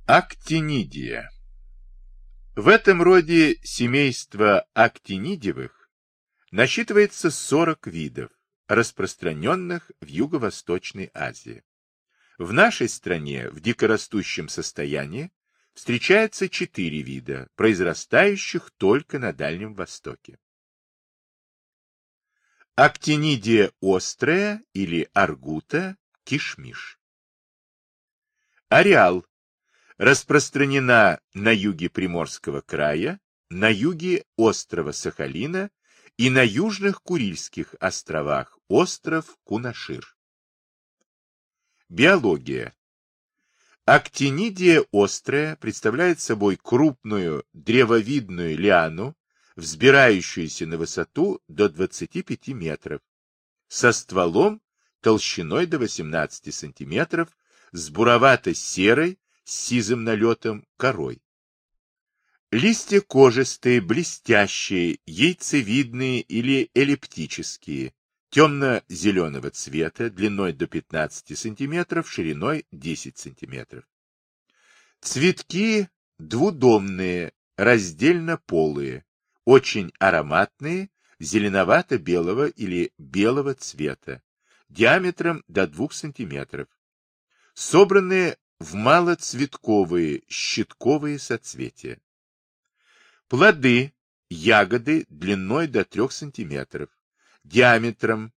Актинидия. В этом роде семейства актинидиевых насчитывается 40 видов, распространенных в Юго-Восточной Азии. В нашей стране в дикорастущем состоянии встречается 4 вида, произрастающих только на Дальнем Востоке. Актинидия острая или аргута кишмиш. Ареал. Распространена на юге Приморского края, на юге острова Сахалина и на южных Курильских островах, остров Кунашир. Биология. Актинидия острая представляет собой крупную древовидную лиану, взбирающуюся на высоту до 25 метров, со стволом толщиной до 18 сантиметров, с буровато-серой, с сизым налетом корой. Листья кожистые, блестящие, яйцевидные или эллиптические, темно-зеленого цвета, длиной до 15 см, шириной 10 см. Цветки двудомные, раздельно-полые, очень ароматные, зеленовато-белого или белого цвета, диаметром до 2 см. Собранные в малоцветковые щитковые соцветия. Плоды, ягоды длиной до 3 см, диаметром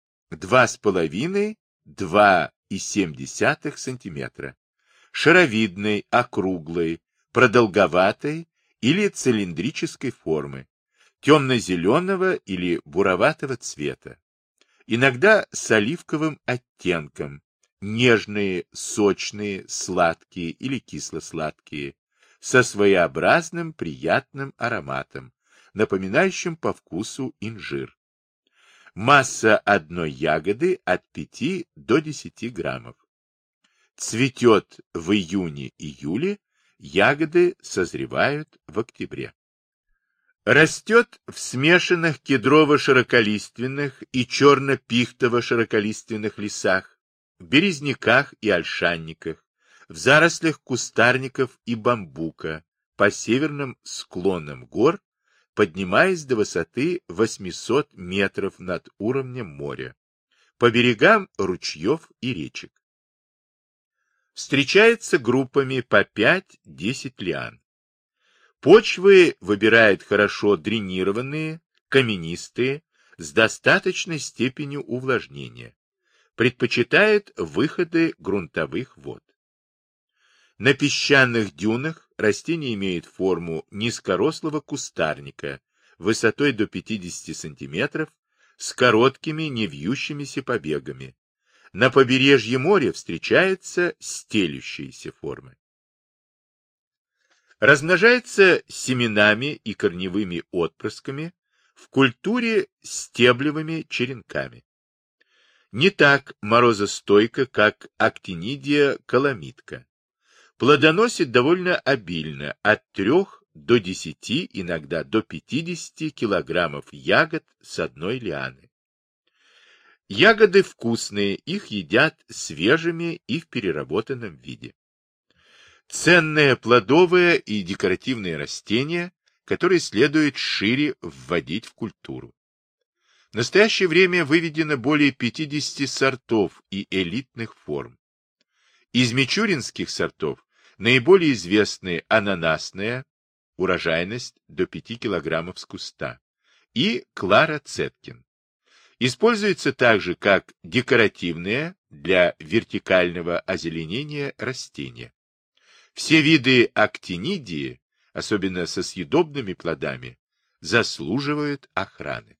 2,5–2,7 см, шаровидной, округлой, продолговатой или цилиндрической формы, темно-зеленого или буроватого цвета, иногда с оливковым оттенком, нежные, сочные, сладкие или кисло-сладкие, со своеобразным приятным ароматом, напоминающим по вкусу инжир. Масса одной ягоды от 5 до 10 граммов. Цветет в июне-июле, ягоды созревают в октябре. Растет в смешанных кедрово-широколиственных и черно-пихтово-широколиственных лесах, в березняках и ольшанниках, в зарослях кустарников и бамбука, по северным склонам гор, поднимаясь до высоты 800 метров над уровнем моря, по берегам ручьев и речек. Встречается группами по 5-10 лиан. Почвы выбирает хорошо дренированные, каменистые, с достаточной степенью увлажнения. Предпочитает выходы грунтовых вод. На песчаных дюнах растение имеет форму низкорослого кустарника высотой до 50 см с короткими невьющимися побегами. На побережье моря встречаются стелющиеся формы. Размножается семенами и корневыми отпрысками в культуре стеблевыми черенками. Не так морозостойко, как актинидия каламитка. Плодоносит довольно обильно, от 3 до 10, иногда до 50 килограммов ягод с одной лианы. Ягоды вкусные, их едят свежими и в переработанном виде. Ценное плодовое и декоративное растение, которое следует шире вводить в культуру. В настоящее время выведено более 50 сортов и элитных форм. Из мичуринских сортов наиболее известны ананасная, урожайность до 5 кг с куста, и Клара Цеткин. Используется также как декоративное для вертикального озеленения растения. Все виды актинидии, особенно со съедобными плодами, заслуживают охраны.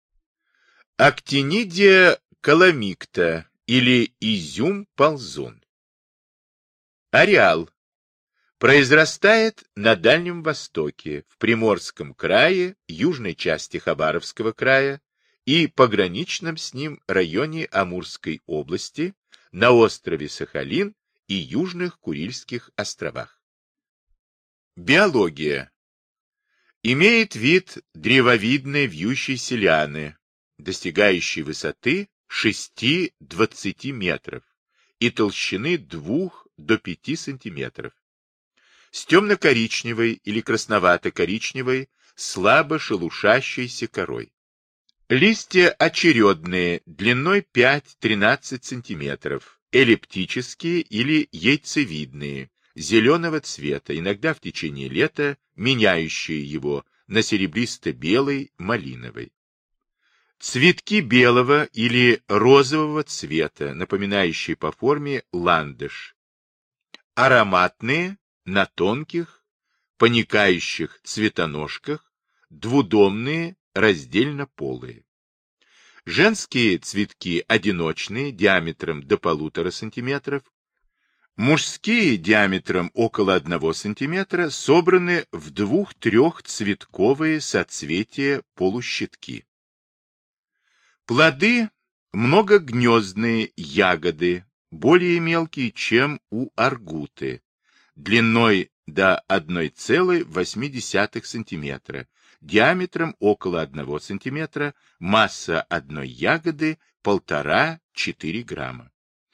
Актинидия каламикта или изюм-ползун. Ареал. Произрастает на Дальнем Востоке, в Приморском крае, южной части Хабаровского края и пограничном с ним районе Амурской области, на острове Сахалин и южных Курильских островах. Биология. Имеет вид древовидной вьющейся лианы, достигающей высоты 6-20 метров и толщины 2 до 5 сантиметров. с темно-коричневой или красновато-коричневой, слабо шелушащейся корой. Листья очередные, длиной 5-13 см, эллиптические или яйцевидные, зеленого цвета, иногда в течение лета меняющие его на серебристо-белый, малиновый. Цветки белого или розового цвета, напоминающие по форме ландыш. Ароматные, на тонких, поникающих цветоножках, двудомные, раздельно полые. Женские цветки одиночные, диаметром до 1,5 см, мужские диаметром около 1 см, собраны в 2-3 цветковые соцветия полущитки. Плоды многогнездные, ягоды, более мелкие, чем у аргуты, длиной до 1,8 см, диаметром около 1 см, масса одной ягоды 1,5-4 грамма.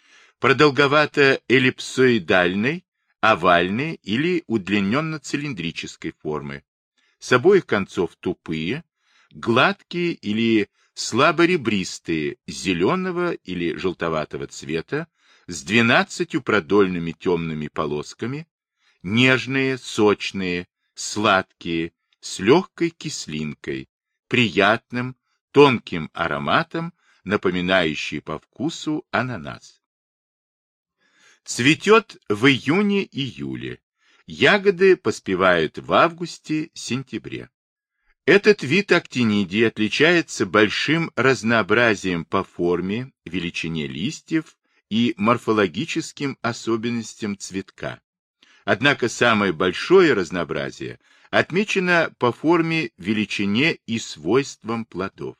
Продолговато-эллипсоидальной, овальной или удлиненно-цилиндрической формы. С обоих концов тупые, гладкие или слаборебристые, зеленого или желтоватого цвета, с 12 продольными темными полосками, нежные, сочные, сладкие, с легкой кислинкой, приятным, тонким ароматом, напоминающий по вкусу ананас. Цветет в июне-июле. Ягоды поспевают в августе-сентябре. Этот вид актинидии отличается большим разнообразием по форме, величине листьев и морфологическим особенностям цветка. Однако самое большое разнообразие отмечено по форме, величине и свойствам плодов.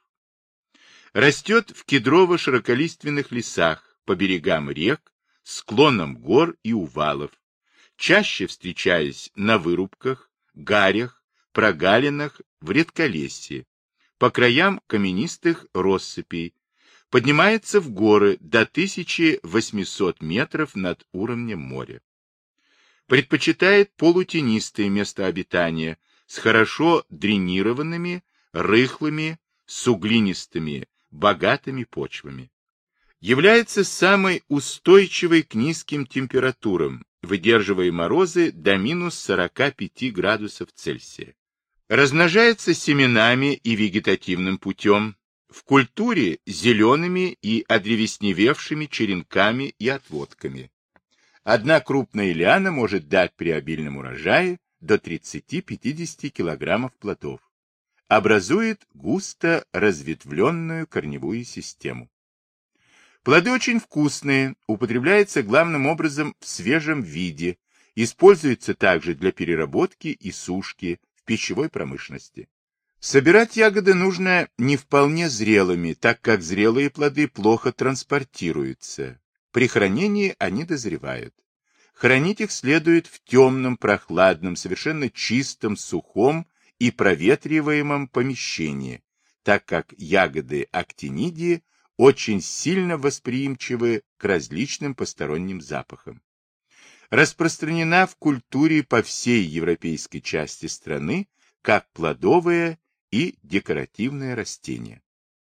Растет в кедрово-широколиственных лесах, по берегам рек, склонам гор и увалов, чаще встречаясь на вырубках, гарях, прогалинах в редколесье, по краям каменистых россыпей, поднимается в горы до 1800 метров над уровнем моря. Предпочитает полутенистые места обитания с хорошо дренированными, рыхлыми, суглинистыми, богатыми почвами. Является самой устойчивой к низким температурам, выдерживая морозы до минус 45 градусов Цельсия. Размножается семенами и вегетативным путем, в культуре зелеными и одревесневевшими черенками и отводками. Одна крупная лиана может дать при обильном урожае до 30-50 кг плодов. Образует густо разветвленную корневую систему. Плоды очень вкусные, употребляются главным образом в свежем виде, используются также для переработки и сушки в пищевой промышленности. Собирать ягоды нужно не вполне зрелыми, так как зрелые плоды плохо транспортируются. При хранении они дозревают. Хранить их следует в темном, прохладном, совершенно чистом, сухом и проветриваемом помещении, так как ягоды актинидии очень сильно восприимчивы к различным посторонним запахам. Распространена в культуре по всей европейской части страны как плодовое и декоративное растение.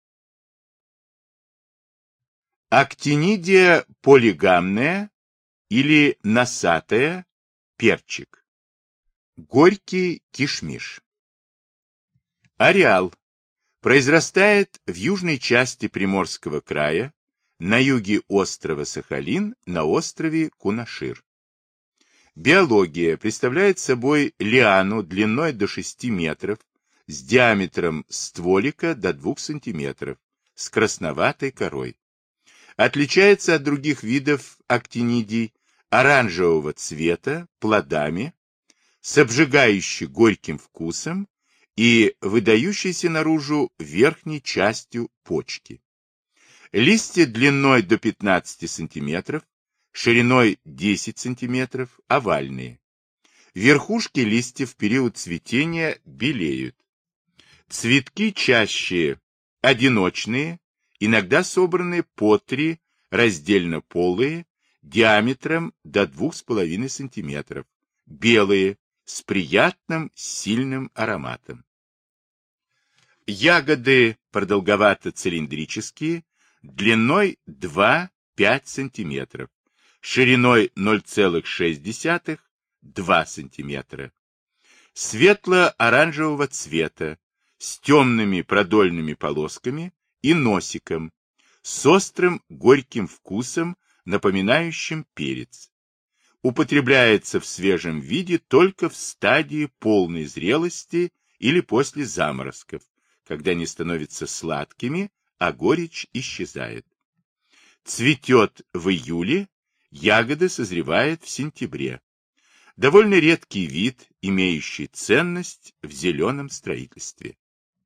Актинидия полигамная или носатая, перчик. Горький кишмиш. Ареал. Произрастает в южной части Приморского края, на юге острова Сахалин, на острове Кунашир. Биология представляет собой лиану длиной до 6 метров, с диаметром стволика до 2 сантиметров, с красноватой корой. Отличается от других видов актинидий оранжевого цвета, плодами, с обжигающей горьким вкусом и выдающейся наружу верхней частью почки. Листья длиной до 15 см, шириной 10 см, овальные. Верхушки листьев в период цветения белеют. Цветки чаще одиночные, иногда собраны по 3, раздельно полые, диаметром до 2,5 см, белые, с приятным сильным ароматом. Ягоды продолговато-цилиндрические, длиной 2-5 см, шириной 0,6-2 см, светло-оранжевого цвета, с темными продольными полосками и носиком, с острым горьким вкусом, напоминающим перец. Употребляется в свежем виде только в стадии полной зрелости или после заморозков, когда они становятся сладкими, а горечь исчезает. Цветет в июле, ягоды созревают в сентябре. Довольно редкий вид, имеющий ценность в зеленом строительстве.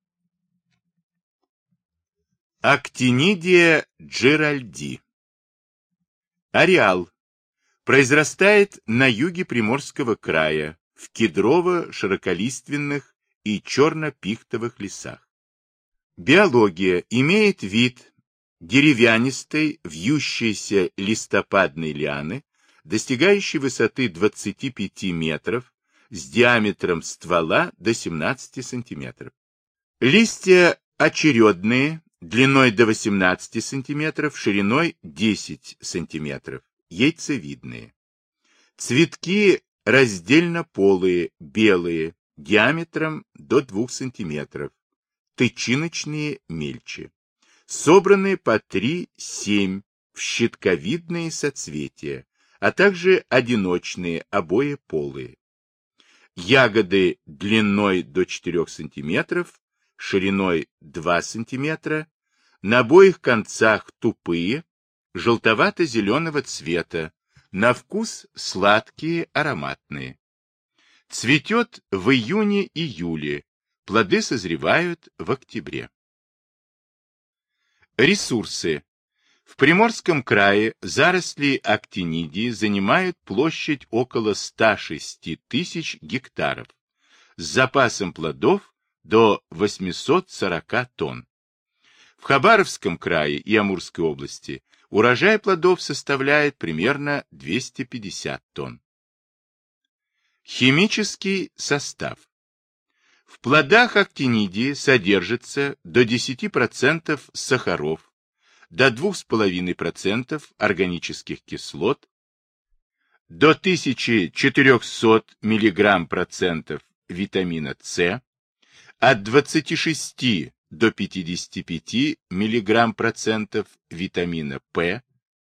Актинидия джеральди. Ареал. Произрастает на юге Приморского края, в кедрово-широколиственных и черно-пихтовых лесах. Биология. Имеет вид деревянистой, вьющейся листопадной лианы, достигающей высоты 25 метров, с диаметром ствола до 17 сантиметров. Листья очередные, длиной до 18 сантиметров, шириной 10 сантиметров, яйцевидные. Цветки раздельно-полые, белые, диаметром до 2 сантиметров, тычиночные мельче. Собраны по 3-7 в щитковидные соцветия, а также одиночные, обоеполые. Ягоды длиной до 4 см, шириной 2 см, на обоих концах тупые, желтовато-зеленого цвета, на вкус сладкие, ароматные. Цветет в июне-июле, плоды созревают в октябре. Ресурсы. В Приморском крае заросли актинидии занимают площадь около 106 тысяч гектаров, с запасом плодов до 840 тонн. В Хабаровском крае и Амурской области урожай плодов составляет примерно 250 тонн. Химический состав. В плодах актинидии содержится до 10% сахаров, до 2,5% органических кислот, до 1400 мг% витамина С, от 26 до 55 мг% витамина П,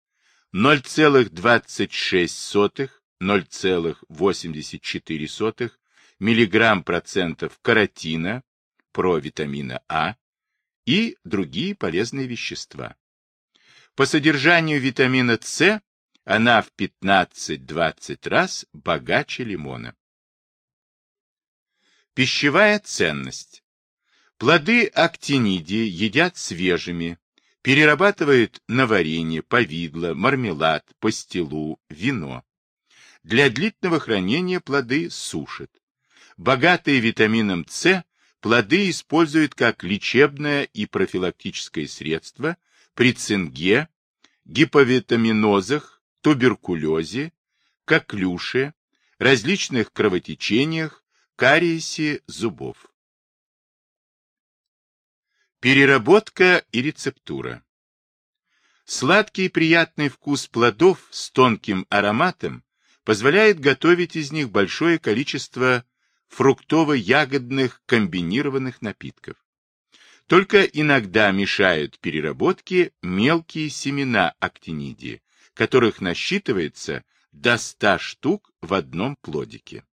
0,26-0,84 мг% каротина, провитамина А и другие полезные вещества. По содержанию витамина С она в 15-20 раз богаче лимона. Пищевая ценность. Плоды актинидии едят свежими, перерабатывают на варенье, повидло, мармелад, пастилу, вино. Для длительного хранения плоды сушат. Богатые витамином С, плоды используют как лечебное и профилактическое средство при цинге, гиповитаминозах, туберкулезе, коклюше, различных кровотечениях, кариесе зубов. Переработка и рецептура. Сладкий и приятный вкус плодов с тонким ароматом позволяет готовить из них большое количество фруктово-ягодных комбинированных напитков. Только иногда мешают переработке мелкие семена актинидии, которых насчитывается до 100 штук в одном плодике.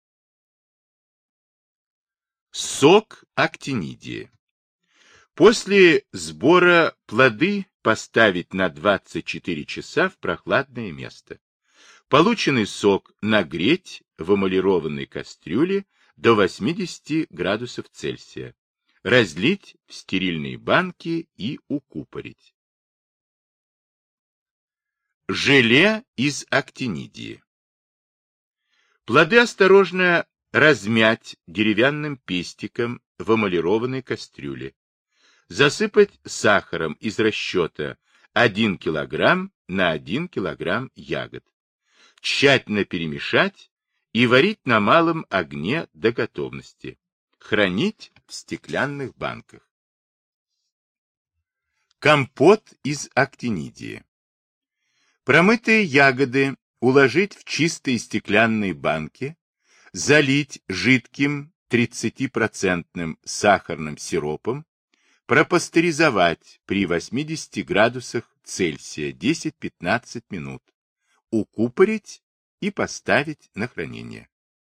Сок актинидии. После сбора плоды поставить на 24 часа в прохладное место. Полученный сок нагреть в эмалированной кастрюле до 80 градусов Цельсия. Разлить в стерильные банки и укупорить. Желе из актинидии. Плоды осторожно размять деревянным пестиком в эмалированной кастрюле. Засыпать сахаром из расчета 1 кг на 1 кг ягод. Тщательно перемешать и варить на малом огне до готовности. Хранить в стеклянных банках. Компот из актинидии. Промытые ягоды уложить в чистые стеклянные банки, залить жидким 30% сахарным сиропом, пропастеризовать при 80 градусах Цельсия 10-15 минут, укупорить и поставить на хранение.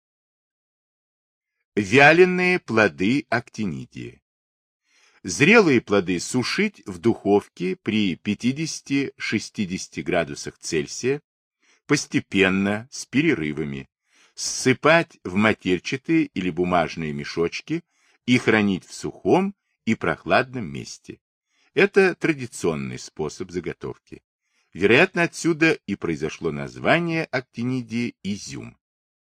Вяленые плоды актинидии. Зрелые плоды сушить в духовке при 50-60 градусах Цельсия, постепенно, с перерывами, ссыпать в матерчатые или бумажные мешочки и хранить в сухом и прохладном месте. Это традиционный способ заготовки. Вероятно, отсюда и произошло название актинидии изюм.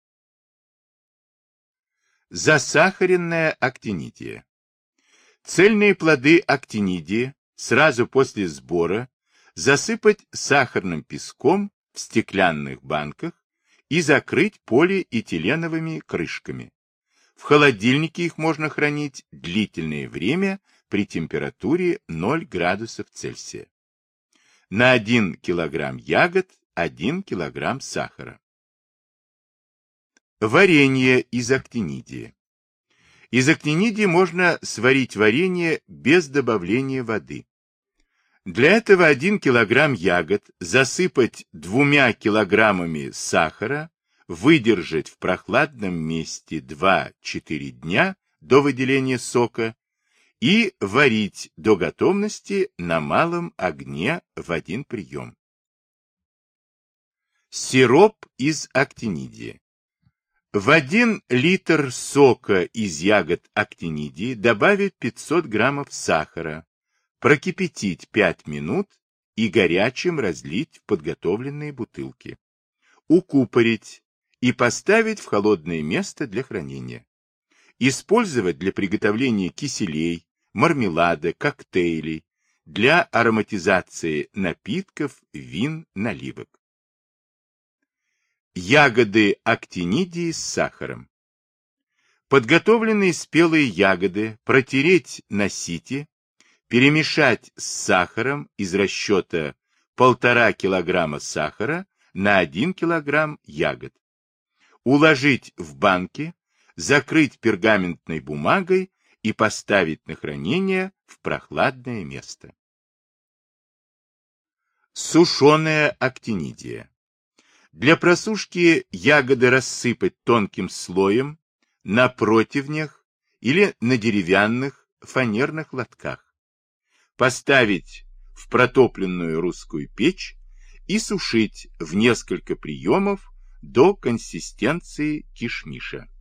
Засахаренная актинидия. Цельные плоды актинидии сразу после сбора засыпать сахарным песком в стеклянных банках и закрыть полиэтиленовыми крышками. В холодильнике их можно хранить длительное время при температуре 0 градусов Цельсия. На 1 кг ягод 1 кг сахара. Варенье из актинидии. Из актинидии можно сварить варенье без добавления воды. Для этого 1 кг ягод засыпать 2 килограммами сахара, выдержать в прохладном месте 2-4 дня до выделения сока и варить до готовности на малом огне в 1 прием. Сироп из актинидии. В 1 литр сока из ягод актинидии добавить 500 граммов сахара, прокипятить 5 минут и горячим разлить в подготовленные бутылки. Укупорить и поставить в холодное место для хранения. Использовать для приготовления киселей, мармелада, коктейлей, для ароматизации напитков, вин, наливок. Ягоды актинидии с сахаром. Подготовленные спелые ягоды протереть на сите, перемешать с сахаром из расчета 1,5 кг сахара на 1 кг ягод. Уложить в банки, закрыть пергаментной бумагой и поставить на хранение в прохладное место. Сушеная актинидия. Для просушки ягоды рассыпать тонким слоем на противнях или на деревянных фанерных лотках. Поставить в протопленную русскую печь и сушить в несколько приемов до консистенции кишмиша.